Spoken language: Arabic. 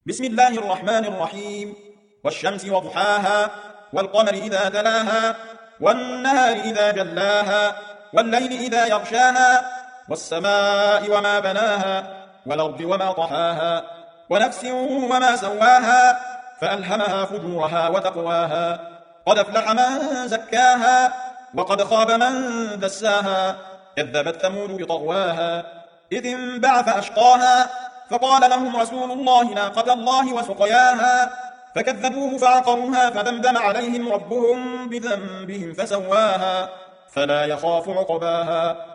بسم الله الرحمن الرحيم والشمس وضحاها والقمر إذا تلاها والنهار إذا جلاها والليل إذا يغشاها والسماء وما بناها والأرض وما طحاها ونفس وما سواها فألهمها فجورها وتقواها قد أفلح من زكاها وقد خاب من دساها كذبت ثمود بطغواها إذ انبعث أشقاها فقال لهم رسول الله ناقة الله وسقياها فكذبوه فعقروها فدمدم عليهم ربهم بذنبهم فسواها فلا يخاف عقباها